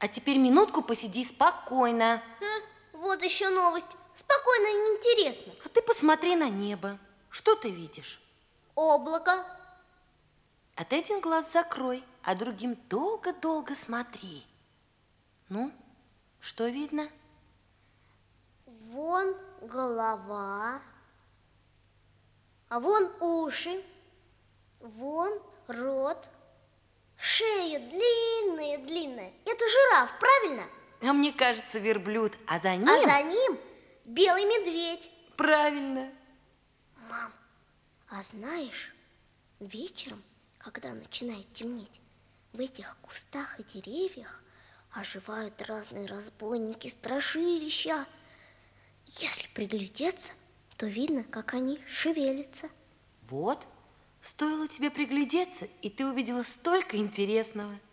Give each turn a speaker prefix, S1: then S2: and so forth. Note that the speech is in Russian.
S1: А теперь минутку посиди спокойно.
S2: Вот еще новость. Спокойно и неинтересно.
S1: А ты посмотри на небо. Что ты видишь?
S2: Облако.
S1: А ты один глаз закрой, а другим долго-долго смотри. Ну, что видно?
S2: Вон голова, а вон уши, вон рот, шея длинная-длинная. Это жираф, правильно?
S1: А мне кажется, верблюд. А за ним?
S2: А за ним белый медведь.
S1: Правильно.
S2: Мам, а знаешь, вечером, когда начинает темнеть, в этих кустах и деревьях оживают разные разбойники, страшилища. Если приглядеться, то видно, как они шевелятся.
S1: Вот, стоило тебе приглядеться, и ты увидела столько интересного.